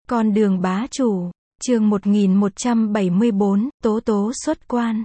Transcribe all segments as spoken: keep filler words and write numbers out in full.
Con đường bá chủ, chương một nghìn một trăm bảy mươi bốn, Tố Tố xuất quan.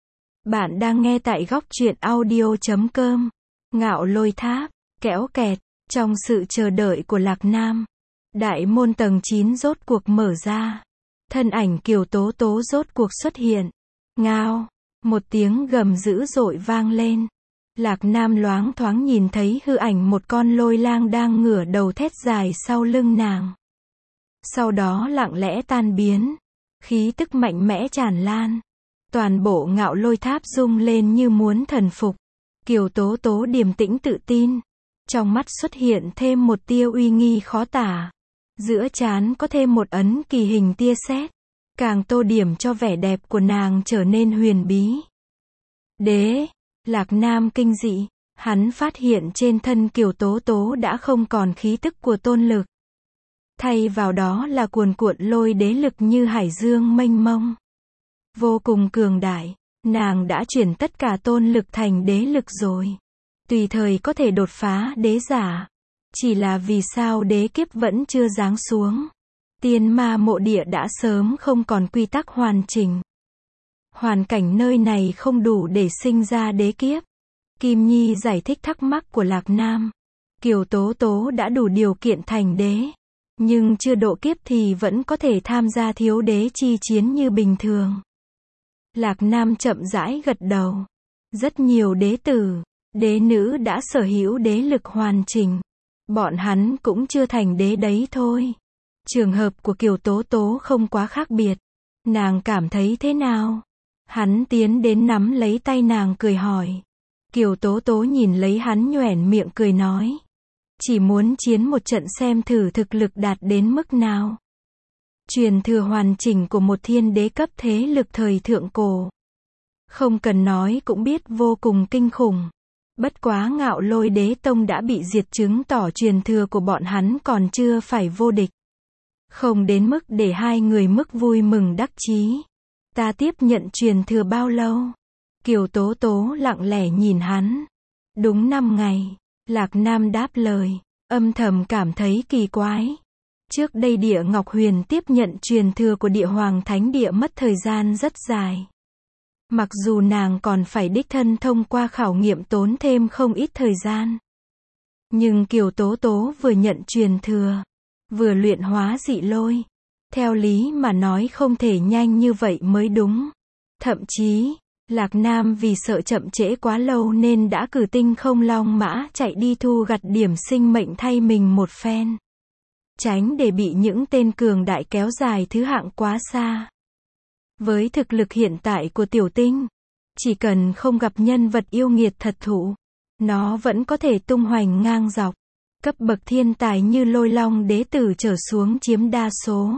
Bạn đang nghe tại góc truyện audio chấm com. Ngạo Lôi Tháp, kéo kẹt, trong sự chờ đợi của Lạc Nam. Đại môn tầng chín rốt cuộc mở ra. Thân ảnh Kiều Tố Tố rốt cuộc xuất hiện. Ngao, một tiếng gầm dữ dội vang lên. Lạc Nam loáng thoáng nhìn thấy hư ảnh một con lôi lang đang ngửa đầu thét dài sau lưng nàng. Sau đó lặng lẽ tan biến. Khí tức mạnh mẽ tràn lan. Toàn bộ Ngạo Lôi Tháp rung lên như muốn thần phục. Kiều Tố Tố điềm tĩnh tự tin. Trong mắt xuất hiện thêm một tia uy nghi khó tả. Giữa trán có thêm một ấn kỳ hình tia sét. Càng tô điểm cho vẻ đẹp của nàng trở nên huyền bí. Đế, Lạc Nam kinh dị. Hắn phát hiện trên thân Kiều Tố Tố đã không còn khí tức của tôn lực. Thay vào đó là cuồn cuộn lôi đế lực như hải dương mênh mông. Vô cùng cường đại, nàng đã chuyển tất cả tôn lực thành đế lực rồi. Tùy thời có thể đột phá đế giả. Chỉ là vì sao đế kiếp vẫn chưa giáng xuống. Tiên ma mộ địa đã sớm không còn quy tắc hoàn chỉnh. Hoàn cảnh nơi này không đủ để sinh ra đế kiếp. Kim Nhi giải thích thắc mắc của Lạc Nam. Kiều Tố Tố đã đủ điều kiện thành đế. Nhưng chưa độ kiếp thì vẫn có thể tham gia thiếu đế chi chiến như bình thường. Lạc Nam chậm rãi gật đầu. Rất nhiều đế tử, đế nữ đã sở hữu đế lực hoàn chỉnh. Bọn hắn cũng chưa thành đế đấy thôi. Trường hợp của Kiều Tố Tố không quá khác biệt. Nàng cảm thấy thế nào? Hắn tiến đến nắm lấy tay nàng cười hỏi. Kiều Tố Tố nhìn lấy hắn nhoẻn miệng cười nói. Chỉ muốn chiến một trận xem thử thực lực đạt đến mức nào. Truyền thừa hoàn chỉnh của một thiên đế cấp thế lực thời thượng cổ. Không cần nói cũng biết vô cùng kinh khủng. Bất quá Ngạo Lôi Đế Tông đã bị diệt, chứng tỏ truyền thừa của bọn hắn còn chưa phải vô địch. Không đến mức để hai người mức vui mừng đắc chí. Ta tiếp nhận truyền thừa bao lâu? Kiều Tố Tố lặng lẽ nhìn hắn. Đúng năm ngày. Lạc Nam đáp lời. Âm thầm cảm thấy kỳ quái. Trước đây Địa Ngọc Huyền tiếp nhận truyền thừa của Địa Hoàng Thánh Địa mất thời gian rất dài. Mặc dù nàng còn phải đích thân thông qua khảo nghiệm tốn thêm không ít thời gian. Nhưng Kiều Tố Tố vừa nhận truyền thừa, vừa luyện hóa dị lôi. Theo lý mà nói không thể nhanh như vậy mới đúng. Thậm chí, Lạc Nam vì sợ chậm trễ quá lâu nên đã cử tinh không long mã chạy đi thu gặt điểm sinh mệnh thay mình một phen. Tránh để bị những tên cường đại kéo dài thứ hạng quá xa. Với thực lực hiện tại của tiểu tinh, chỉ cần không gặp nhân vật yêu nghiệt thật thụ, nó vẫn có thể tung hoành ngang dọc. Cấp bậc thiên tài như Lôi Long Đế Tử trở xuống chiếm đa số.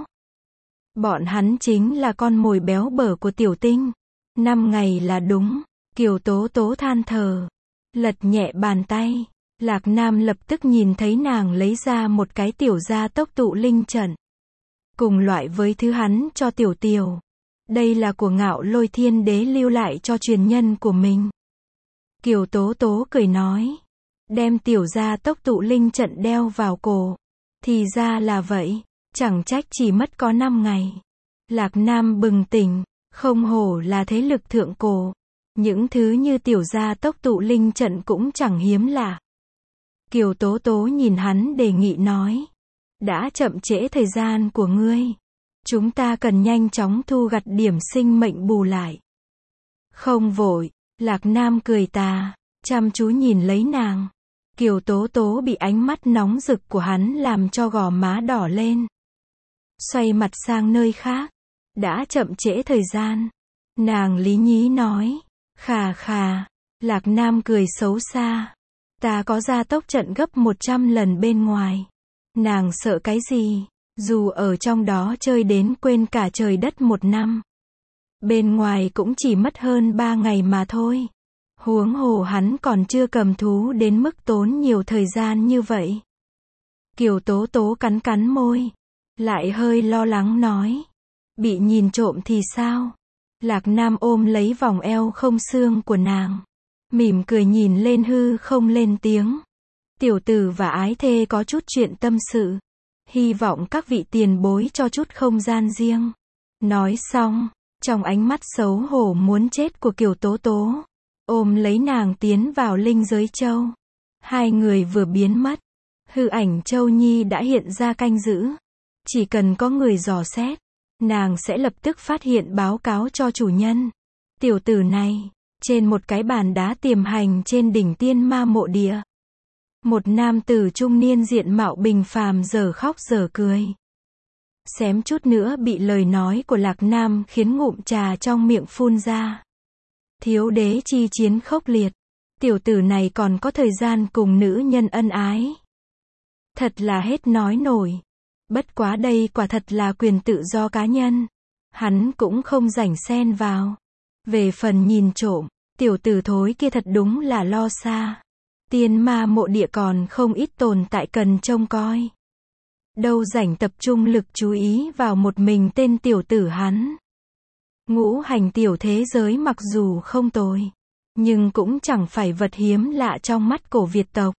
Bọn hắn chính là con mồi béo bở của tiểu tinh. Năm ngày là đúng. Kiều Tố Tố than thở. Lật nhẹ bàn tay. Lạc Nam lập tức nhìn thấy nàng lấy ra một cái tiểu gia tốc tụ linh trận. Cùng loại với thứ hắn cho tiểu tiểu. Đây là của Ngạo Lôi Thiên Đế lưu lại cho truyền nhân của mình. Kiều Tố Tố cười nói. Đem tiểu gia tốc tụ linh trận đeo vào cổ. Thì ra là vậy. Chẳng trách chỉ mất có năm ngày. Lạc Nam bừng tỉnh. Không hổ là thế lực thượng cổ. Những thứ như tiểu gia tốc tụ linh trận cũng chẳng hiếm lạ. Kiều Tố Tố nhìn hắn đề nghị nói. Đã chậm trễ thời gian của ngươi. Chúng ta cần nhanh chóng thu gặt điểm sinh mệnh bù lại. Không vội. Lạc Nam cười tà. Chăm chú nhìn lấy nàng. Kiều Tố Tố bị ánh mắt nóng rực của hắn làm cho gò má đỏ lên. Xoay mặt sang nơi khác. Đã chậm trễ thời gian. Nàng lý nhí nói. Khà khà. Lạc Nam cười xấu xa. Ta có gia tốc trận gấp một trăm lần bên ngoài. Nàng sợ cái gì? Dù ở trong đó chơi đến quên cả trời đất một năm. Bên ngoài cũng chỉ mất hơn ba ngày mà thôi. Huống hồ hắn còn chưa cầm thú đến mức tốn nhiều thời gian như vậy. Kiều Tố Tố cắn cắn môi. Lại hơi lo lắng nói. Bị nhìn trộm thì sao? Lạc Nam ôm lấy vòng eo không xương của nàng. Mỉm cười nhìn lên hư không lên tiếng. Tiểu tử và ái thê có chút chuyện tâm sự. Hy vọng các vị tiền bối cho chút không gian riêng. Nói xong, trong ánh mắt xấu hổ muốn chết của Kiều Tố Tố, ôm lấy nàng tiến vào linh giới châu. Hai người vừa biến mất, hư ảnh Châu Nhi đã hiện ra canh giữ. Chỉ cần có người dò xét, nàng sẽ lập tức phát hiện báo cáo cho chủ nhân. Tiểu tử này, trên một cái bàn đá tiềm hành trên đỉnh Tiên Ma mộ địa. Một nam tử trung niên diện mạo bình phàm giờ khóc giờ cười. Xém chút nữa bị lời nói của Lạc Nam khiến ngụm trà trong miệng phun ra. Thiếu đế chi chiến khốc liệt. Tiểu tử này còn có thời gian cùng nữ nhân ân ái. Thật là hết nói nổi. Bất quá đây quả thật là quyền tự do cá nhân. Hắn cũng không rảnh xen vào. Về phần nhìn trộm, tiểu tử thối kia thật đúng là lo xa. Tiên Ma mộ địa còn không ít tồn tại cần trông coi. Đâu rảnh tập trung lực chú ý vào một mình tên tiểu tử hắn. Ngũ hành tiểu thế giới mặc dù không tồi, nhưng cũng chẳng phải vật hiếm lạ trong mắt cổ Việt tộc.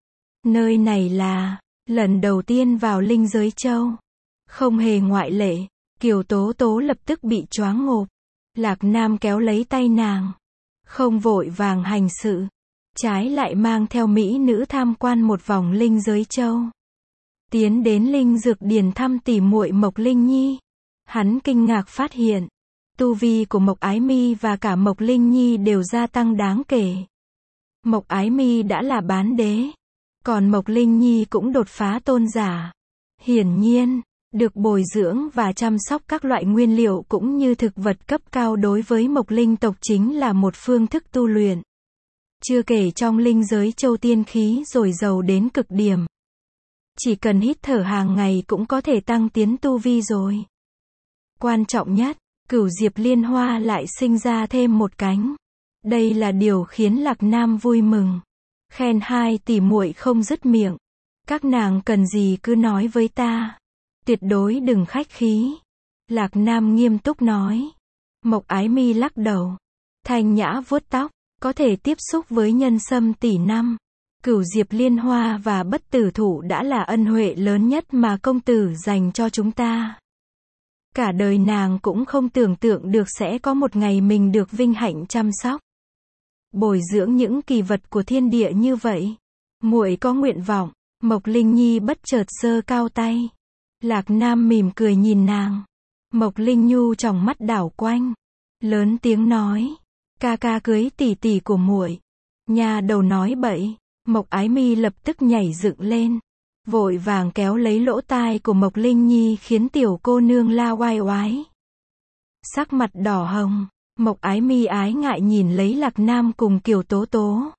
Nơi này là lần đầu tiên vào linh giới châu. Không hề ngoại lệ, Kiều Tố Tố lập tức bị choáng ngộp. Lạc Nam kéo lấy tay nàng. Không vội vàng hành sự. Trái lại mang theo mỹ nữ tham quan một vòng linh giới châu. Tiến đến linh dược điền thăm tỉ muội Mộc Linh Nhi. Hắn kinh ngạc phát hiện, tu vi của Mộc Ái Mi và cả Mộc Linh Nhi đều gia tăng đáng kể. Mộc Ái Mi đã là bán đế, còn Mộc Linh Nhi cũng đột phá tôn giả. Hiển nhiên, được bồi dưỡng và chăm sóc các loại nguyên liệu cũng như thực vật cấp cao đối với Mộc Linh tộc chính là một phương thức tu luyện. Chưa kể trong linh giới châu tiên khí rồi giàu đến cực điểm. Chỉ cần hít thở hàng ngày cũng có thể tăng tiến tu vi rồi. Quan trọng nhất, Cửu Diệp Liên Hoa lại sinh ra thêm một cánh. Đây là điều khiến Lạc Nam vui mừng. Khen hai tỷ muội không dứt miệng. Các nàng cần gì cứ nói với ta. Tuyệt đối đừng khách khí. Lạc Nam nghiêm túc nói. Mộc Ái Mi lắc đầu. Thanh nhã vuốt tóc. Có thể tiếp xúc với nhân sâm tỷ năm. Cửu Diệp Liên Hoa và Bất Tử Thụ đã là ân huệ lớn nhất mà công tử dành cho chúng ta. Cả đời nàng cũng không tưởng tượng được sẽ có một ngày mình được vinh hạnh chăm sóc, bồi dưỡng những kỳ vật của thiên địa như vậy. Muội có nguyện vọng. Mộc Linh Nhi bất chợt giơ cao tay. Lạc Nam mỉm cười nhìn nàng. Mộc Linh Nhu trong mắt đảo quanh, lớn tiếng nói, ca ca cưới tỷ tỷ của muội. Nha đầu nói bậy. Mộc Ái Mi lập tức nhảy dựng lên, vội vàng kéo lấy lỗ tai của Mộc Linh Nhi khiến tiểu cô nương la oai oái. Sắc mặt đỏ hồng, Mộc Ái Mi ái ngại nhìn lấy Lạc Nam cùng Kiều Tố Tố.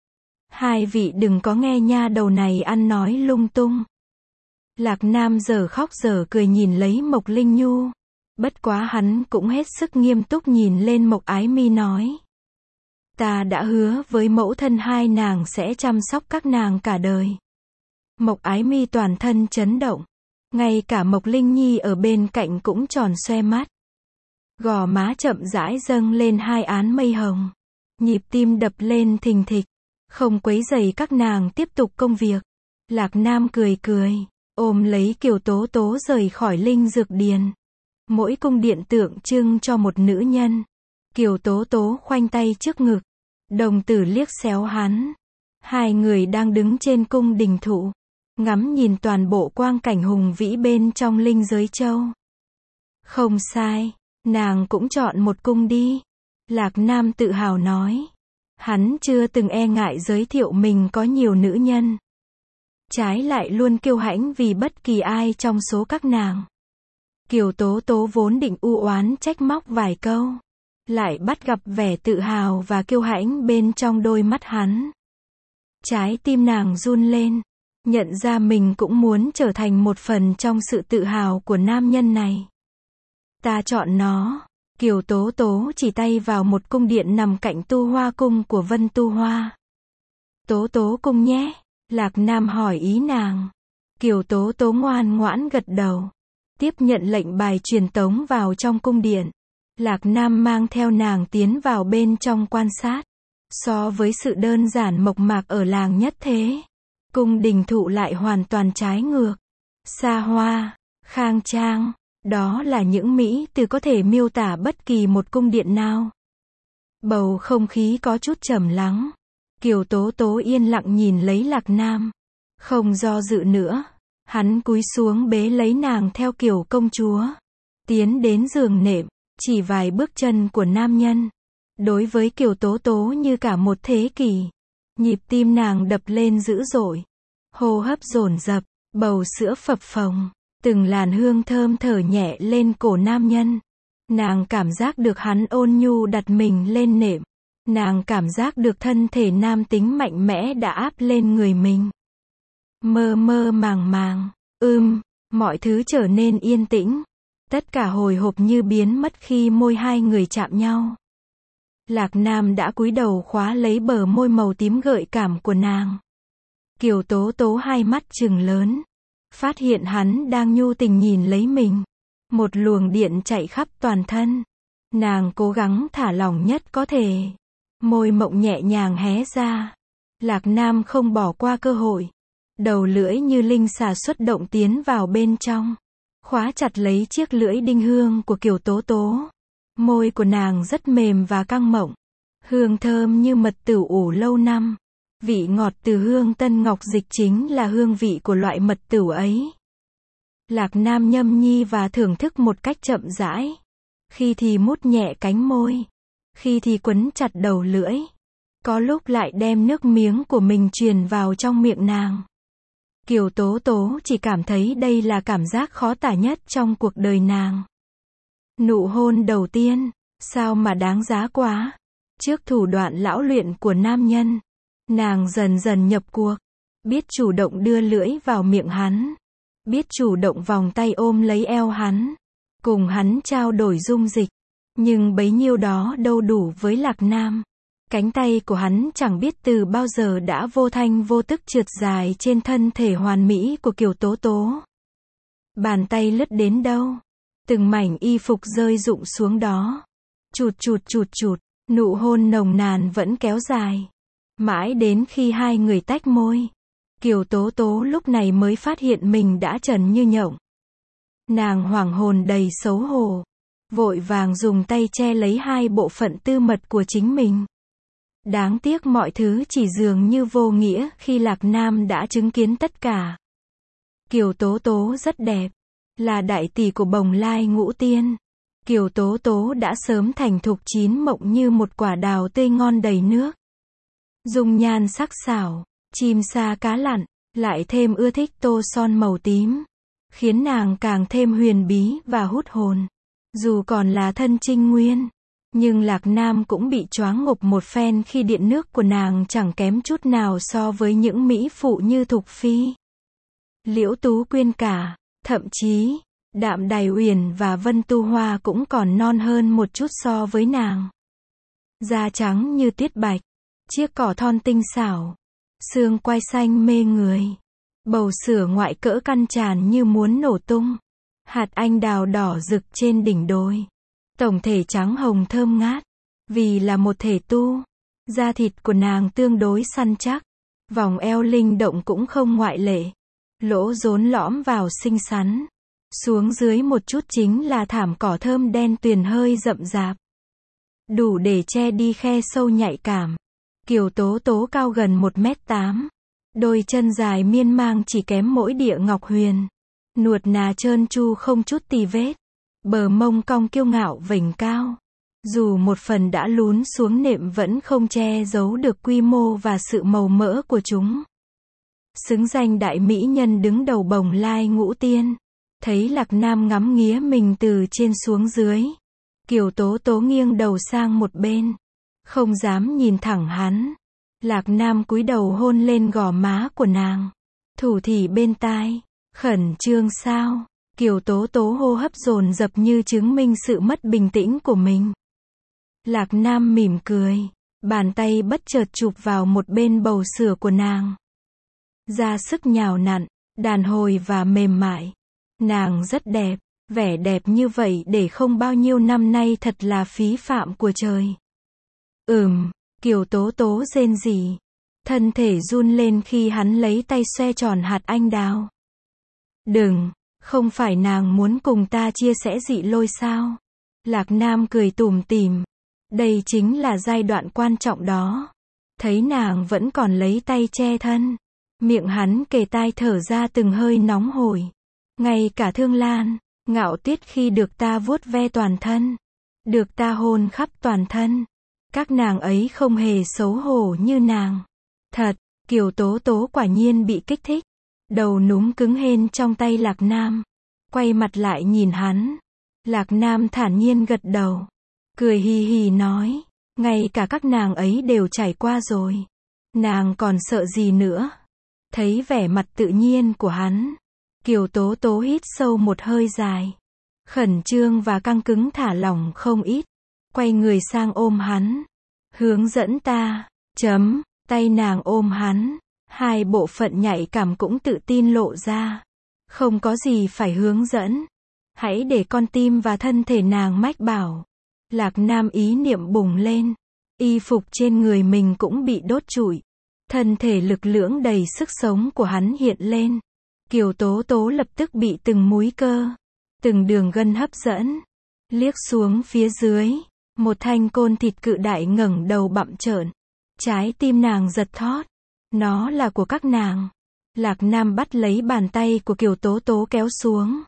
Hai vị đừng có nghe nha đầu này ăn nói lung tung. Lạc Nam giờ khóc giờ cười nhìn lấy Mộc Linh Nhu. Bất quá hắn cũng hết sức nghiêm túc nhìn lên Mộc Ái Mi nói. Ta đã hứa với mẫu thân hai nàng sẽ chăm sóc các nàng cả đời. Mộc Ái Mi toàn thân chấn động. Ngay cả Mộc Linh Nhi ở bên cạnh cũng tròn xoe mắt. Gò má chậm rãi dâng lên hai áng mây hồng. Nhịp tim đập lên thình thịch. Không quấy rầy các nàng tiếp tục công việc. Lạc Nam cười cười, ôm lấy Kiều Tố Tố rời khỏi linh dược điền. Mỗi cung điện tượng trưng cho một nữ nhân. Kiều Tố Tố khoanh tay trước ngực. Đồng tử liếc xéo hắn. Hai người đang đứng trên cung đình thụ, ngắm nhìn toàn bộ quang cảnh hùng vĩ bên trong linh giới châu. Không sai, nàng cũng chọn một cung đi. Lạc Nam tự hào nói. Hắn chưa từng e ngại giới thiệu mình có nhiều nữ nhân. Trái lại luôn kiêu hãnh vì bất kỳ ai trong số các nàng. Kiều Tố Tố vốn định u oán trách móc vài câu, lại bắt gặp vẻ tự hào và kiêu hãnh bên trong đôi mắt hắn. Trái tim nàng run lên, nhận ra mình cũng muốn trở thành một phần trong sự tự hào của nam nhân này. Ta chọn nó. Kiều Tố Tố chỉ tay vào một cung điện nằm cạnh Tu Hoa cung của Vân Tu Hoa. Tố Tố cung nhé. Lạc Nam hỏi ý nàng. Kiều Tố Tố ngoan ngoãn gật đầu, tiếp nhận lệnh bài truyền tống vào trong cung điện. Lạc Nam mang theo nàng tiến vào bên trong quan sát. So với sự đơn giản mộc mạc ở làng nhất thế, cung đình thụ lại hoàn toàn trái ngược. xa hoa, khang trang. Đó là những mỹ từ có thể miêu tả bất kỳ một cung điện nào. Bầu không khí có chút trầm lắng. Kiều Tố Tố yên lặng nhìn lấy Lạc Nam. Không do dự nữa. Hắn cúi xuống bế lấy nàng theo kiểu công chúa. Tiến đến giường nệm. Chỉ vài bước chân của nam nhân. Đối với Kiều Tố Tố như cả một thế kỷ. Nhịp tim nàng đập lên dữ dội. Hô hấp dồn dập. Bầu sữa phập phồng. Từng làn hương thơm thở nhẹ lên cổ nam nhân. Nàng cảm giác được hắn ôn nhu đặt mình lên nệm. Nàng cảm giác được thân thể nam tính mạnh mẽ đã áp lên người mình. Mơ mơ màng màng, ưm, mọi thứ trở nên yên tĩnh. Tất cả hồi hộp như biến mất khi môi hai người chạm nhau. Lạc Nam đã cúi đầu khóa lấy bờ môi màu tím gợi cảm của nàng. Kiều Tố Tố hai mắt trừng lớn. Phát hiện hắn đang nhu tình nhìn lấy mình. Một luồng điện chạy khắp toàn thân. Nàng cố gắng thả lỏng nhất có thể. Môi mộng nhẹ nhàng hé ra. Lạc Nam không bỏ qua cơ hội. Đầu lưỡi như linh xà xuất động tiến vào bên trong. Khóa chặt lấy chiếc lưỡi đinh hương của Kiều Tố Tố. Môi của nàng rất mềm và căng mọng. Hương thơm như mật tửu ủ lâu năm. Vị ngọt từ hương tân ngọc dịch chính là hương vị của loại mật tửu ấy. Lạc Nam nhâm nhi và thưởng thức một cách chậm rãi. Khi thì mút nhẹ cánh môi. Khi thì quấn chặt đầu lưỡi. Có lúc lại đem nước miếng của mình truyền vào trong miệng nàng. Kiều Tố Tố chỉ cảm thấy đây là cảm giác khó tả nhất trong cuộc đời nàng. Nụ hôn đầu tiên, sao mà đáng giá quá. Trước thủ đoạn lão luyện của nam nhân, nàng dần dần nhập cuộc. Biết chủ động đưa lưỡi vào miệng hắn. Biết chủ động vòng tay ôm lấy eo hắn. Cùng hắn trao đổi dung dịch. Nhưng bấy nhiêu đó đâu đủ với Lạc Nam. Cánh tay của hắn chẳng biết từ bao giờ đã vô thanh vô tức trượt dài trên thân thể hoàn mỹ của Kiều Tố Tố. Bàn tay lướt đến đâu, từng mảnh y phục rơi rụng xuống đó. Chụt chụt chụt chụt, nụ hôn nồng nàn vẫn kéo dài. Mãi đến khi hai người tách môi. Kiều Tố Tố lúc này mới phát hiện mình đã trần như nhộng. Nàng hoảng hồn đầy xấu hổ. Vội vàng dùng tay che lấy hai bộ phận tư mật của chính mình. Đáng tiếc mọi thứ chỉ dường như vô nghĩa khi Lạc Nam đã chứng kiến tất cả. Kiều Tố Tố rất đẹp. Là đại tỷ của bồng lai ngũ tiên. Kiều Tố Tố đã sớm thành thục chín mộng như một quả đào tươi ngon đầy nước. Dung nhan sắc sảo, chim sa cá lặn, lại thêm ưa thích tô son màu tím. Khiến nàng càng thêm huyền bí và hút hồn. Dù còn là thân trinh nguyên. Nhưng Lạc Nam cũng bị choáng ngộp một phen khi điện nước của nàng chẳng kém chút nào so với những mỹ phụ như Thục Phi, Liễu Tú Quyên cả. Thậm chí, Đạm Đài Uyển và Vân Tu Hoa cũng còn non hơn một chút so với nàng. Da trắng như tiết bạch, chiếc cỏ thon tinh xảo, xương quai xanh mê người, bầu sữa ngoại cỡ căn tràn như muốn nổ tung, hạt anh đào đỏ rực trên đỉnh đồi. Tổng thể trắng hồng thơm ngát. Vì là một thể tu, da thịt của nàng tương đối săn chắc. Vòng eo linh động cũng không ngoại lệ. Lỗ rốn lõm vào xinh xắn. Xuống dưới một chút chính là thảm cỏ thơm đen tuyền hơi rậm rạp. Đủ để che đi khe sâu nhạy cảm. Kiều Tố Tố cao gần một mét tám. Đôi chân dài miên mang chỉ kém mỗi địa ngọc huyền. Nuột nà trơn tru không chút tì vết. Bờ mông cong kiêu ngạo vểnh cao. Dù một phần đã lún xuống nệm vẫn không che giấu được quy mô và sự màu mỡ của chúng. Xứng danh đại mỹ nhân đứng đầu bồng lai ngũ tiên. Thấy Lạc Nam ngắm nghía mình từ trên xuống dưới. Kiều Tố Tố nghiêng đầu sang một bên. Không dám nhìn thẳng hắn. Lạc Nam cúi đầu hôn lên gò má của nàng. Thủ thỉ bên tai. Khẩn trương sao? Kiều Tố Tố hô hấp dồn dập như chứng minh sự mất bình tĩnh của mình. Lạc Nam mỉm cười. Bàn tay bất chợt chụp vào một bên bầu sữa của nàng. Ra sức nhào nặn, đàn hồi và mềm mại. Nàng rất đẹp. Vẻ đẹp như vậy để không bao nhiêu năm nay thật là phí phạm của trời. Ừm, Kiều Tố Tố rên rỉ. Thân thể run lên khi hắn lấy tay xoe tròn hạt anh đào. Đừng, không phải nàng muốn cùng ta chia sẻ dị lôi sao? Lạc Nam cười tủm tỉm. Đây chính là giai đoạn quan trọng đó. Thấy nàng vẫn còn lấy tay che thân. Miệng hắn kề tai thở ra từng hơi nóng hổi. Ngay cả Thương Lan, Ngạo Tuyết khi được ta vuốt ve toàn thân. Được ta hôn khắp toàn thân. Các nàng ấy không hề xấu hổ như nàng. Thật, Kiều Tố Tố quả nhiên bị kích thích. Đầu núm cứng hên trong tay Lạc Nam. Quay mặt lại nhìn hắn. Lạc Nam thản nhiên gật đầu. Cười hì hì nói. Ngay cả các nàng ấy đều trải qua rồi. Nàng còn sợ gì nữa? Thấy vẻ mặt tự nhiên của hắn. Kiều Tố Tố hít sâu một hơi dài. Khẩn trương và căng cứng thả lỏng không ít. Quay người sang ôm hắn. Hướng dẫn ta. Chấm. Tay nàng ôm hắn. Hai bộ phận nhạy cảm cũng tự tin lộ ra. Không có gì phải hướng dẫn. Hãy để con tim và thân thể nàng mách bảo. Lạc Nam ý niệm bùng lên. Y phục trên người mình cũng bị đốt trụi. Thân thể lực lưỡng đầy sức sống của hắn hiện lên. Kiều Tố Tố lập tức bị từng múi cơ, từng đường gân hấp dẫn. Liếc xuống phía dưới. Một thanh côn thịt cự đại ngẩng đầu bặm trợn. Trái tim nàng giật thót. Nó là của các nàng. Lạc Nam bắt lấy bàn tay của Kiều Tố Tố kéo xuống.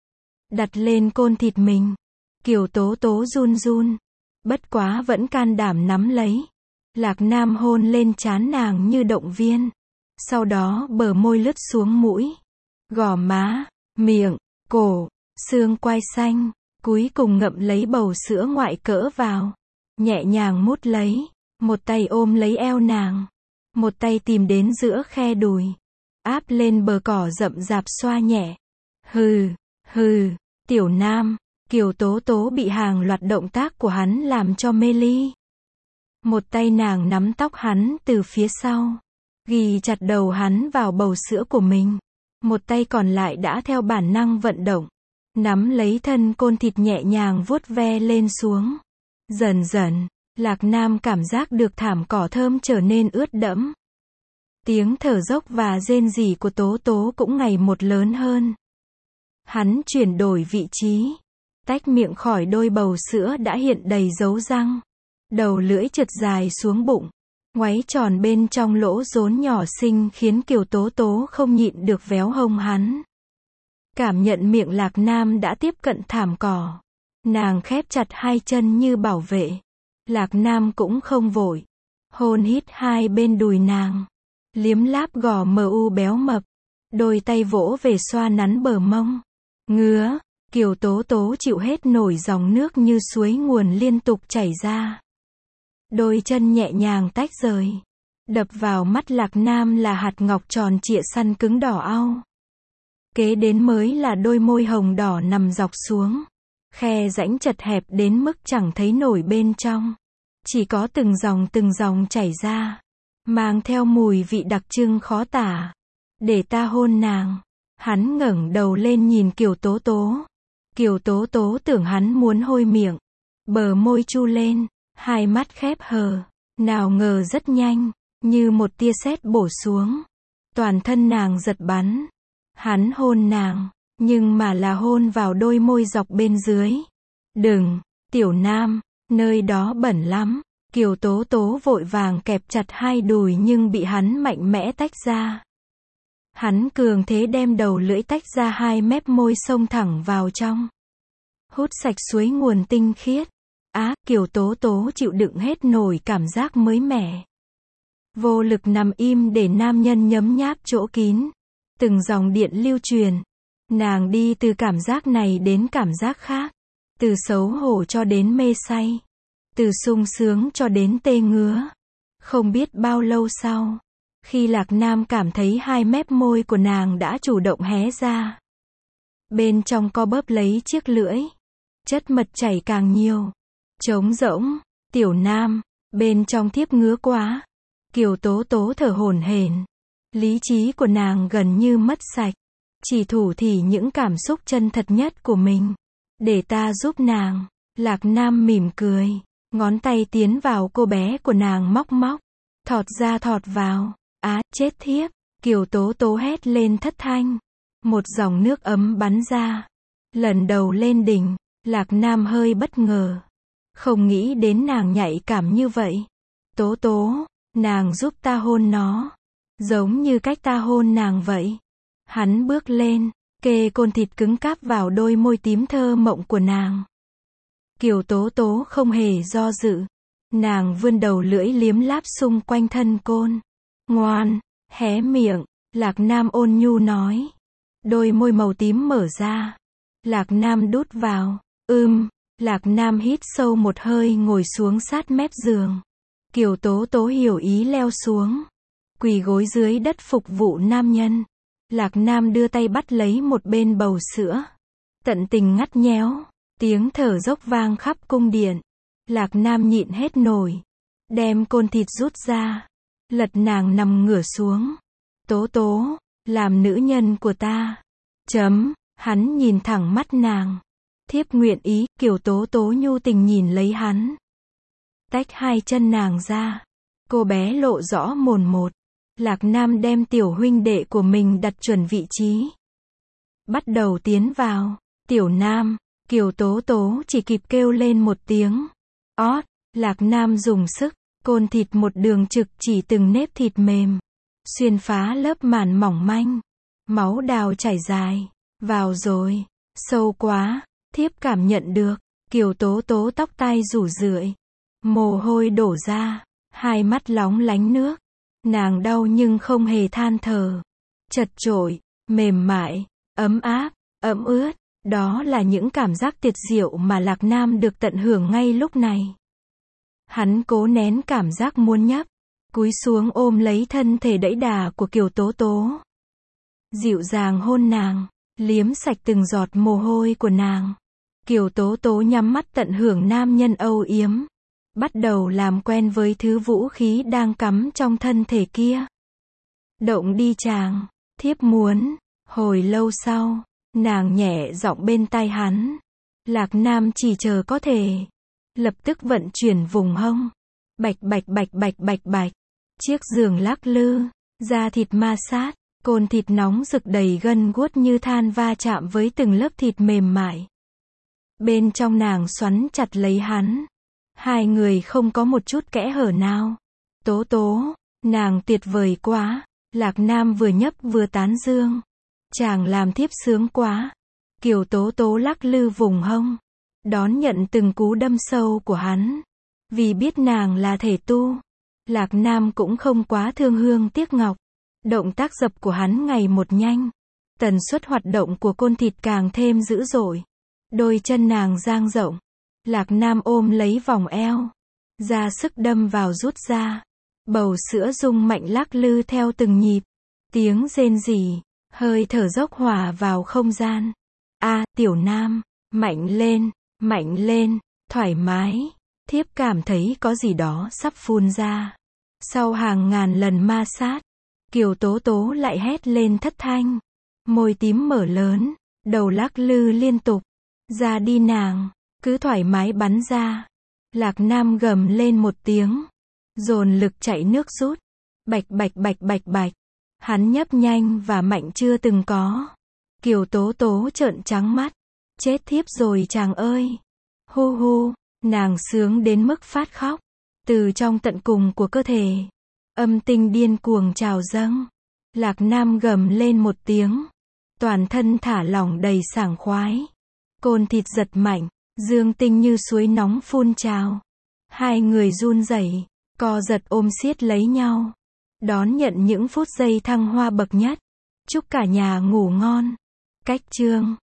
Đặt lên côn thịt mình. Kiều Tố Tố run run. Bất quá vẫn can đảm nắm lấy. Lạc Nam hôn lên trán nàng như động viên. Sau đó bờ môi lướt xuống mũi. Gò má, miệng, cổ, xương quai xanh. Cuối cùng ngậm lấy bầu sữa ngoại cỡ vào. Nhẹ nhàng mút lấy. Một tay ôm lấy eo nàng. Một tay tìm đến giữa khe đùi. Áp lên bờ cỏ rậm rạp xoa nhẹ. Hừ, hừ, Tiểu Nam. Kiều Tố Tố bị hàng loạt động tác của hắn làm cho mê ly. Một tay nàng nắm tóc hắn từ phía sau. Ghi chặt đầu hắn vào bầu sữa của mình. Một tay còn lại đã theo bản năng vận động. Nắm lấy thân côn thịt nhẹ nhàng vuốt ve lên xuống. Dần dần, Lạc Nam cảm giác được thảm cỏ thơm trở nên ướt đẫm. Tiếng thở dốc và rên rỉ của Tố Tố cũng ngày một lớn hơn. Hắn chuyển đổi vị trí. Tách miệng khỏi đôi bầu sữa đã hiện đầy dấu răng. Đầu lưỡi trượt dài xuống bụng. Ngoáy tròn bên trong lỗ rốn nhỏ xinh khiến Kiều Tố Tố không nhịn được véo hông hắn. Cảm nhận miệng Lạc Nam đã tiếp cận thảm cỏ. Nàng khép chặt hai chân như bảo vệ. Lạc Nam cũng không vội. Hôn hít hai bên đùi nàng. Liếm láp gò mờ u béo mập. Đôi tay vỗ về xoa nắn bờ mông. Ngứa. Kiều Tố Tố chịu hết nổi dòng nước như suối nguồn liên tục chảy ra. Đôi chân nhẹ nhàng tách rời. Đập vào mắt Lạc Nam là hạt ngọc tròn trịa săn cứng đỏ au. Kế đến mới là đôi môi hồng đỏ nằm dọc xuống. Khe rãnh chật hẹp đến mức chẳng thấy nổi bên trong. Chỉ có từng dòng từng dòng chảy ra. Mang theo mùi vị đặc trưng khó tả. Để ta hôn nàng. Hắn ngẩng đầu lên nhìn Kiều Tố Tố. Kiều Tố Tố tưởng hắn muốn hôi miệng. Bờ môi chu lên. Hai mắt khép hờ. Nào ngờ rất nhanh. Như một tia sét bổ xuống. Toàn thân nàng giật bắn. Hắn hôn nàng. Nhưng mà là hôn vào đôi môi dọc bên dưới. Đừng, Tiểu Nam. Nơi đó bẩn lắm. Kiều Tố Tố vội vàng kẹp chặt hai đùi nhưng bị hắn mạnh mẽ tách ra. Hắn cường thế đem đầu lưỡi tách ra hai mép môi xông thẳng vào trong. Hút sạch suối nguồn tinh khiết. Á, Kiều Tố Tố chịu đựng hết nổi cảm giác mới mẻ. Vô lực nằm im để nam nhân nhấm nháp chỗ kín. Từng dòng điện lưu truyền. Nàng đi từ cảm giác này đến cảm giác khác. Từ xấu hổ cho đến mê say. Từ sung sướng cho đến tê ngứa. Không biết bao lâu sau. Khi Lạc Nam cảm thấy hai mép môi của nàng đã chủ động hé ra. Bên trong co bóp lấy chiếc lưỡi. Chất mật chảy càng nhiều. Trống rỗng. Tiểu Nam. Bên trong thiếp ngứa quá. Kiều Tố Tố thở hổn hển. Lý trí của nàng gần như mất sạch. Chỉ thủ thỉ những cảm xúc chân thật nhất của mình. Để ta giúp nàng. Lạc Nam mỉm cười. Ngón tay tiến vào cô bé của nàng móc móc. Thọt ra thọt vào. Á, chết thiếp. Kiều Tố Tố hét lên thất thanh. Một dòng nước ấm bắn ra. Lần đầu lên đỉnh, Lạc Nam hơi bất ngờ. Không nghĩ đến nàng nhạy cảm như vậy. Tố tố, nàng giúp ta hôn nó. Giống như cách ta hôn nàng vậy. Hắn bước lên, kê côn thịt cứng cáp vào đôi môi tím thơ mộng của nàng. Kiều Tố Tố không hề do dự. Nàng vươn đầu lưỡi liếm láp xung quanh thân côn. Ngoan, hé miệng, Lạc Nam ôn nhu nói. Đôi môi màu tím mở ra. Lạc Nam đút vào. Ưm, Lạc Nam hít sâu một hơi ngồi xuống sát mép giường. Kiều Tố Tố hiểu ý leo xuống. Quỳ gối dưới đất phục vụ nam nhân. Lạc Nam đưa tay bắt lấy một bên bầu sữa. Tận tình ngắt nhéo. Tiếng thở dốc vang khắp cung điện. Lạc Nam nhịn hết nổi. Đem côn thịt rút ra. Lật nàng nằm ngửa xuống. Tố tố, làm nữ nhân của ta. Chấm, hắn nhìn thẳng mắt nàng. Thiếp nguyện ý, Kiều Tố Tố nhu tình nhìn lấy hắn. Tách hai chân nàng ra. Cô bé lộ rõ mồn một. Lạc Nam đem tiểu huynh đệ của mình đặt chuẩn vị trí. Bắt đầu tiến vào. Tiểu Nam, Kiều Tố Tố chỉ kịp kêu lên một tiếng. Ót, Lạc Nam dùng sức, côn thịt một đường trực chỉ từng nếp thịt mềm. Xuyên phá lớp màn mỏng manh. Máu đào chảy dài. Vào rồi. Sâu quá. Thiếp cảm nhận được. Kiều Tố Tố tóc tai rủ rượi. Mồ hôi đổ ra. Hai mắt lóng lánh nước. Nàng đau nhưng không hề than thở. Chật chội, mềm mại, ấm áp, ẩm ướt. Đó là những cảm giác tuyệt diệu mà Lạc Nam được tận hưởng ngay lúc này. Hắn cố nén cảm giác muốn nhấp. Cúi xuống ôm lấy thân thể đẫy đà của Kiều Tố Tố. Dịu dàng hôn nàng. Liếm sạch từng giọt mồ hôi của nàng. Kiều Tố Tố nhắm mắt tận hưởng nam nhân âu yếm. Bắt đầu làm quen với thứ vũ khí đang cắm trong thân thể kia. Động đi chàng. Thiếp muốn. Hồi lâu sau, nàng nhẹ giọng bên tai hắn. Lạc Nam chỉ chờ có thể. Lập tức vận chuyển vùng hông. Bạch bạch bạch bạch bạch bạch. Chiếc giường lắc lư. Da thịt ma sát. Côn thịt nóng rực đầy gân guốt như than va chạm với từng lớp thịt mềm mại. Bên trong nàng xoắn chặt lấy hắn. Hai người không có một chút kẽ hở nào. Tố tố, nàng tuyệt vời quá. Lạc Nam vừa nhấp vừa tán dương. Chàng làm thiếp sướng quá. Kiều Tố Tố lắc lư vùng hông. Đón nhận từng cú đâm sâu của hắn. Vì biết nàng là thể tu. Lạc Nam cũng không quá thương hương tiếc ngọc. Động tác dập của hắn ngày một nhanh. Tần suất hoạt động của côn thịt càng thêm dữ dội. Đôi chân nàng dang rộng. Lạc Nam ôm lấy vòng eo. Ra sức đâm vào rút ra. Bầu sữa rung mạnh lắc lư theo từng nhịp. Tiếng rên rỉ. Hơi thở dốc hòa vào không gian. A, Tiểu Nam. Mạnh lên. Mạnh lên. Thoải mái. Thiếp cảm thấy có gì đó sắp phun ra. Sau hàng ngàn lần ma sát. Kiều Tố Tố lại hét lên thất thanh. Môi tím mở lớn. Đầu lắc lư liên tục. Ra đi nàng. Cứ thoải mái bắn ra. Lạc Nam gầm lên một tiếng. Dồn lực chạy nước rút. Bạch bạch bạch bạch bạch. Hắn nhấp nhanh và mạnh chưa từng có. Kiều Tố Tố trợn trắng mắt. Chết thiếp rồi chàng ơi. Hu hu. Nàng sướng đến mức phát khóc. Từ trong tận cùng của cơ thể. Âm tinh điên cuồng trào dâng. Lạc Nam gầm lên một tiếng. Toàn thân thả lỏng đầy sảng khoái. Côn thịt giật mạnh. Dương tinh như suối nóng phun trào. Hai người run rẩy, co giật ôm siết lấy nhau. Đón nhận những phút giây thăng hoa bậc nhất. Chúc cả nhà ngủ ngon. Cách chương